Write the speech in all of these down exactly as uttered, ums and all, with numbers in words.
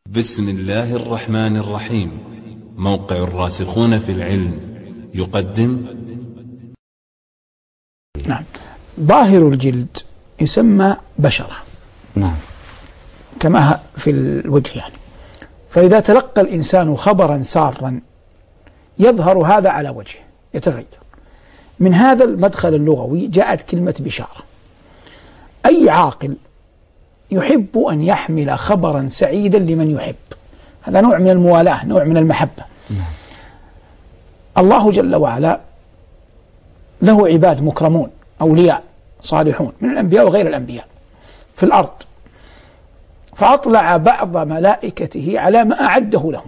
بسم الله الرحمن الرحيم. موقع الراسخون في العلم يقدم. نعم. ظاهر الجلد يسمى بشرة، نعم، كما في الوجه يعني. فإذا تلقى الإنسان خبرا سارا يظهر هذا على وجهه، يتغير. من هذا المدخل اللغوي جاءت كلمة بشارة. أي عاقل يحب أن يحمل خبرا سعيدا لمن يحب، هذا نوع من الموالاة، نوع من المحبة. نعم. الله جل وعلا له عباد مكرمون، أولياء صالحون من الأنبياء وغير الأنبياء في الأرض، فأطلع بعض ملائكته على ما أعده لهم.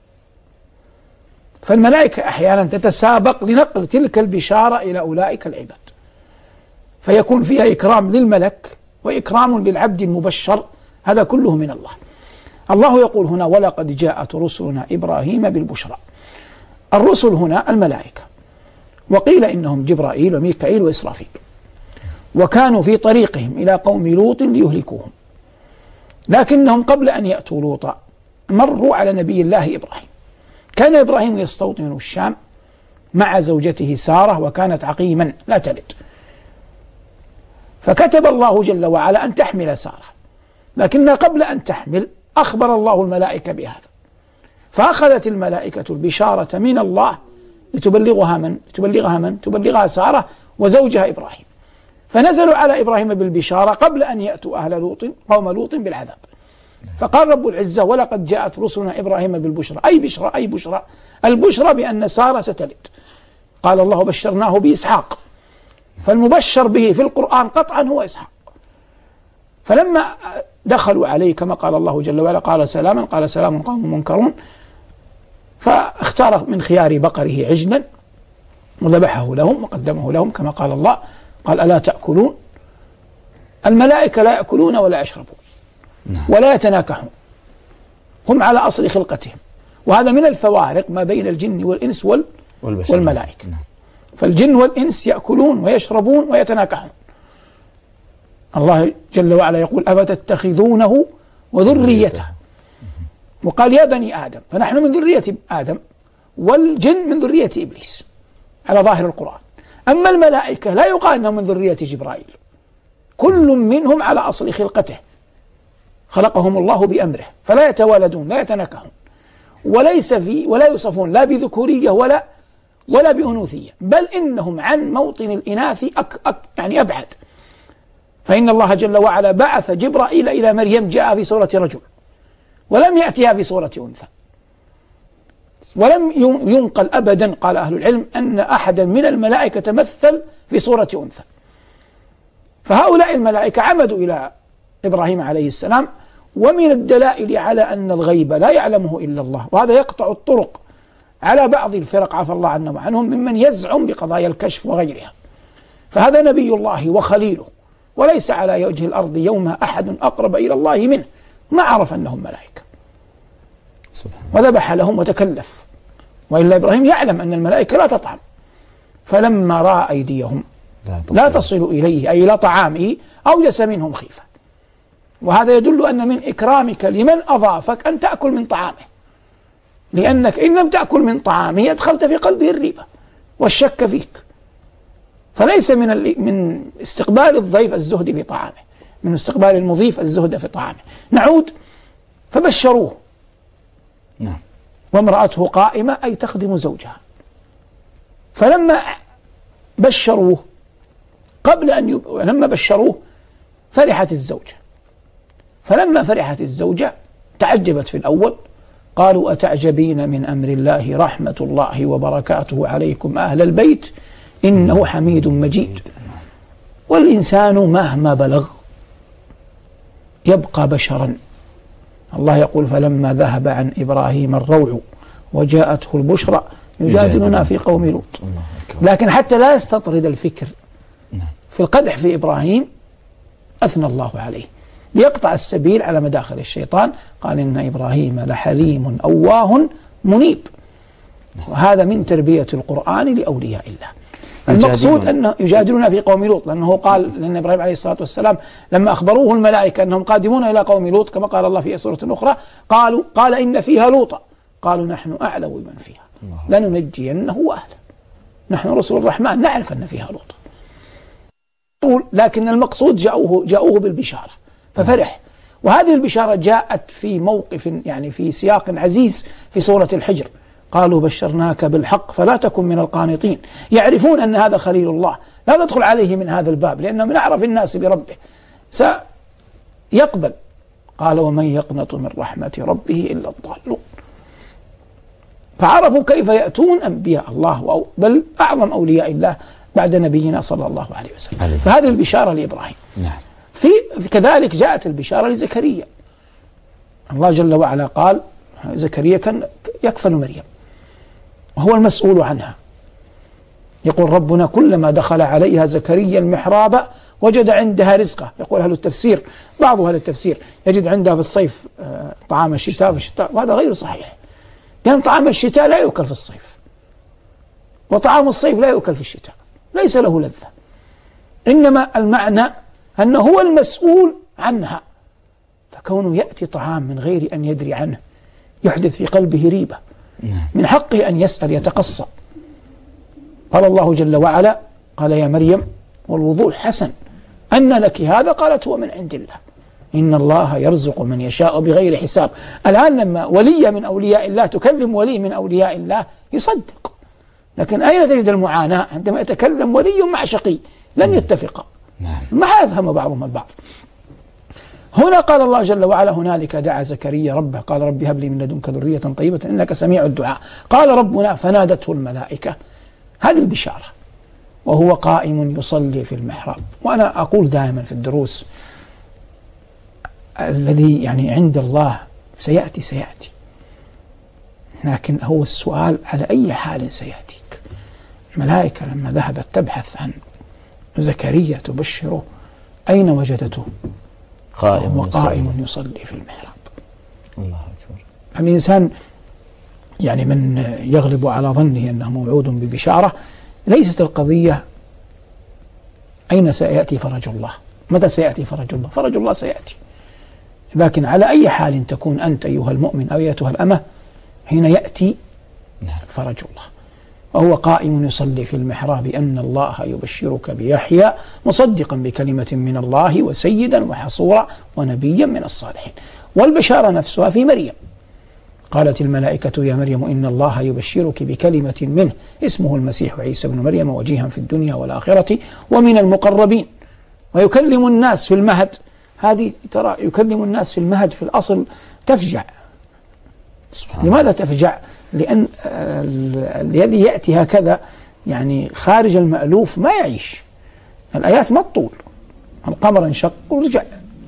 فالملائكة أحيانا تتسابق لنقل تلك البشارة إلى أولئك العباد، فيكون فيها إكرام للملك وإكرام للعبد المبشر، هذا كله من الله. الله يقول هنا: ولقد جاءت رسلنا إبراهيم بالبشرى. الرسل هنا الملائكة، وقيل إنهم جبرائيل وميكائيل وإسرافيل، وكانوا في طريقهم إلى قوم لوط ليهلكوهم، لكنهم قبل أن يأتوا لوطا مروا على نبي الله إبراهيم. كان إبراهيم يستوطن الشام مع زوجته سارة، وكانت عقيما لا تلد، فكتب الله جل وعلا أن تحمل سارة، لكنها قبل أن تحمل أخبر الله الملائكة بهذا، فأخذت الملائكة البشارة من الله لتبلغها من؟ تبلغها من؟ تبلغها سارة وزوجها إبراهيم، فنزلوا على إبراهيم بالبشارة قبل أن يأتوا أهل لوط قوم لوط بالعذاب. فقال رب العزة: ولقد جاءت رسلنا إبراهيم بالبشرى. أي بشرى؟ أي بشرى؟ البشرى بأن سارة ستلد. قال الله: بشرناه بإسحاق، فالمبشر به في القرآن قطعا هو إسحاق. فلما دخلوا عليه كما قال الله جل وعلا: قال سلاما، قال سلام قوم منكرون، فاختار من خيار بقره عجلا وذبحه لهم وقدمه لهم كما قال الله. قال: ألا تأكلون؟ الملائكة لا يأكلون ولا يشربون ولا يتناكحون، هم على أصل خلقتهم، وهذا من الفوارق ما بين الجن والإنس وال والملائكة. فالجن والإنس يأكلون ويشربون ويتناكحون. الله جل وعلا يقول: أفتتخذونه وذريته، وقال: يا بني آدم، فنحن من ذرية آدم، والجن من ذرية إبليس على ظاهر القرآن. أما الملائكة لا يقال أنهم من ذرية جبرائيل، كل منهم على أصل خلقته، خلقهم الله بأمره، فلا يتوالدون لا يتناكحون، وليس في ولا يوصفون لا بذكورية ولا ولا بأنوثية، بل إنهم عن موطن الإناث أك أك يعني أبعد. فإن الله جل وعلا بعث جبرائيل إلى مريم، جاء في صورة رجل ولم يأتها في صورة أنثى، ولم ينقل أبدا، قال أهل العلم، أن أحدا من الملائكة تمثل في صورة أنثى. فهؤلاء الملائكة عمدوا إلى إبراهيم عليه السلام، ومن الدلائل على أن الغيب لا يعلمه إلا الله، وهذا يقطع الطرق على بعض الفرق عفى الله عنا وعنهم ممن يزعم بقضايا الكشف وغيرها. فهذا نبي الله وخليله، وليس على وجه الأرض يوم أحد أقرب إلى الله منه، ما عرف أنهم ملائكة وذبح لهم وتكلف، وإلا إبراهيم يعلم أن الملائكة لا تطعم، فلما رأى أيديهم لا تصل إليه أي لا طعامه أوجس منهم خيفة. وهذا يدل أن من إكرامك لمن أضافك أن تأكل من طعامه، لأنك إن لم تأكل من طعامه أدخلت في قلبه الريبة والشك فيك. فليس من من استقبال الضيف الزهد في طعامه، من استقبال المضيف الزهد في طعامه. نعود: فبشروه، نعم، وامرأته قائمة أي تخدم زوجها. فلما بشروه قبل أن يب... لما بشروه فرحت الزوجة، فلما فرحت الزوجة تعجبت في الأول، قالوا: أتعجبين من أمر الله، رحمة الله وبركاته عليكم أهل البيت إنه حميد مجيد. والإنسان مهما بلغ يبقى بشرا. الله يقول: فلما ذهب عن إبراهيم الروع وجاءته البشرى يجادلنا في قوم لوط. لكن حتى لا يستطرد الفكر في القدح في إبراهيم أثنى الله عليه ليقطع السبيل على مداخل الشيطان. قال: إن إبراهيم لحليم أواه منيب. وهذا من تربية القرآن لأولياء الله. المقصود أنه يجادلون في قوم لوط، لأنه قال لأن إبراهيم عليه الصلاة والسلام لما أخبروه الملائكة أنهم قادمون إلى قوم لوط كما قال الله في سورة أخرى، قالوا قال إن فيها لوطا، قالوا نحن أعلم بمن فيها لننجينه وأهله، نحن رسل الرحمن نعرف أن فيها لوطا. لكن المقصود جاءوه جاءوه بالبشارة ففرح، وهذه البشارة جاءت في موقف يعني في سياق عزيز في سورة الحجر، قالوا بشرناك بالحق فلا تكن من القانطين، يعرفون أن هذا خليل الله، لا ندخل عليه من هذا الباب لأنه من أعرف الناس بربه سيقبل. قال ومن يقنط من رحمة ربه إلا الضالون. فعرفوا كيف يأتون أنبياء الله بل أعظم أولياء الله بعد نبينا صلى الله عليه وسلم. فهذه البشارة لإبراهيم. نعم. في كذلك جاءت البشارة لزكريا، الله جل وعلا قال زكريا كان يكفل مريم وهو المسؤول عنها، يقول ربنا كلما دخل عليها زكريا المحراب وجد عندها رزقه. يقول أهل التفسير بعض أهل التفسير يجد عندها في الصيف طعام الشتاء في الشتاء، وهذا غير صحيح، لأن طعام الشتاء لا يؤكل في الصيف وطعام الصيف لا يؤكل في الشتاء، ليس له لذة، إنما المعنى أنه هو المسؤول عنها، فكونه يأتي طعام من غير أن يدري عنه يحدث في قلبه ريبة، من حقه أن يسأل يتقصى. قال الله جل وعلا قال يا مريم والوضوح حسن أن لك هذا؟ قالت هو من عند الله إن الله يرزق من يشاء بغير حساب. الآن لما ولي من أولياء الله تكلم ولي من أولياء الله يصدق، لكن أين تجد المعاناة عندما يتكلم ولي مع شقي؟ لن يتفقا، ما يفهم بعضهم البعض. هنا قال الله جل وعلا هنالك دعا زكريا ربه قال رب هب لي من لدنك ذرية طيبة إنك سميع الدعاء. قال ربنا فنادته الملائكة، هذه البشارة وهو قائم يصلي في المحراب. وأنا أقول دائما في الدروس الذي يعني عند الله سيأتي سيأتي، لكن هو السؤال على أي حال سيأتيك. الملائكة لما ذهبت تبحث عن زكريا تبشره أين وجدته؟ قائم وقائم يصلي في المحراب. الله أكبر. الإنسان يعني من يغلب على ظنه أنه موعود ببشارة، ليست القضية أين سيأتي فرج الله، متى سيأتي فرج الله؟ فرج الله سيأتي، لكن على أي حال تكون أنت أيها المؤمن أو أيتها الأمة حين يأتي فرج الله. وهو قائم يصلي في المحراب أن الله يبشرك بيحيى مصدقا بكلمة من الله وسيدا وحصورا ونبيا من الصالحين. والبشارة نفسها في مريم، قالت الملائكة يا مريم إن الله يبشرك بكلمة منه اسمه المسيح عيسى بن مريم وجيها في الدنيا والآخرة ومن المقربين ويكلم الناس في المهد. هذه ترى يكلم الناس في المهد في الأصل تفجع. لماذا تفجع؟ لأن الذي يأتي هكذا يعني خارج المألوف ما يعيش. الآيات ما تطول، القمر انشق ورجع،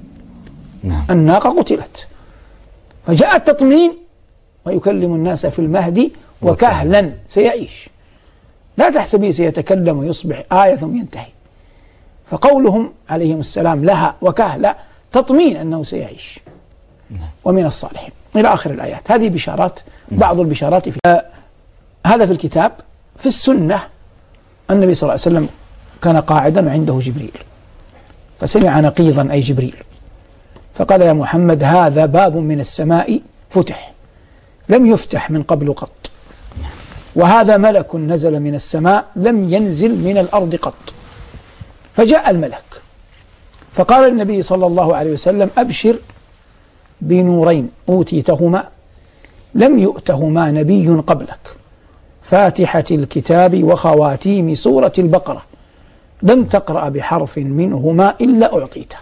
الناقة قتلت، فجاء التطمين ويكلم الناس في المهد وكهلا سيعيش. لا تحسبي سيتكلم ويصبح آية ثم ينتهي. فقولهم عليهم السلام لها وكهلا تطمين أنه سيعيش ومن الصالحين إلى آخر الآيات. هذه بشارات، بعض البشارات في آه هذا في الكتاب. في السنة النبي صلى الله عليه وسلم كان قاعدا وعنده جبريل، فسمع نقيضا أي جبريل، فقال يا محمد هذا باب من السماء فتح لم يفتح من قبل قط، وهذا ملك نزل من السماء لم ينزل من الأرض قط. فجاء الملك فقال النبي صلى الله عليه وسلم أبشر بنورين أوتيتهما لم يؤتهما نبي قبلك، فاتحة الكتاب وخواتيم سورة البقرة، لن تقرأ بحرف منهما إلا أعطيته.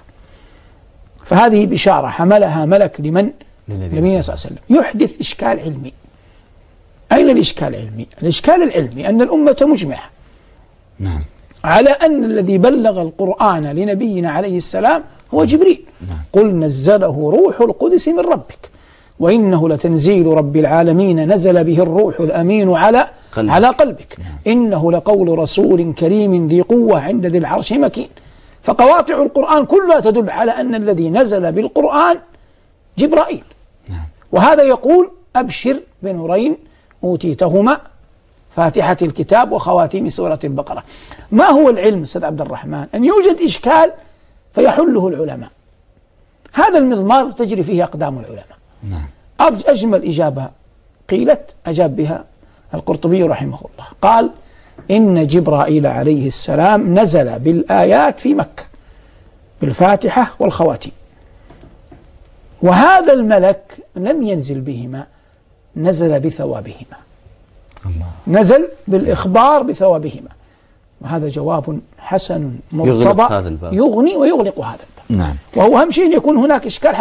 فهذه بشارة حملها ملك لمن؟ للنبي صلى الله عليه وسلم. يحدث إشكال علمي. أين الإشكال العلمي؟ الإشكال العلمي أن الأمة مجمعة نعم. على أن الذي بلغ القرآن لنبينا عليه السلام هو جبريل. نعم. قل نزله روح القدس من ربك وإنه لتنزيل رب العالمين نزل به الروح الأمين على قلبك. على قلبك نعم. إنه لقول رسول كريم ذي قوة عند ذي العرش مكين. فقواطع القرآن كلها تدل على أن الذي نزل بالقرآن جبرائيل نعم. وهذا يقول أبشر بنورين أوتيتهما فاتحة الكتاب وخواتيم سورة البقرة. ما هو العلم أستاذ عبد الرحمن؟ أن يوجد إشكال فيحله العلماء، هذا المضمار تجري فيه أقدام العلماء. نعم. أجمل إجابة قيلت أجاب بها القرطبي رحمه الله، قال إن جبرائيل عليه السلام نزل بالآيات في مكة بالفاتحة والخواتيم، وهذا الملك لم ينزل بهما، نزل بثوابهما. الله. نزل بالإخبار بثوابهما، وهذا جواب حسن مرتضى هذا الباب. يغني ويغلق هذا الباب. نعم. وهو أهم شيء أن يكون هناك إشكال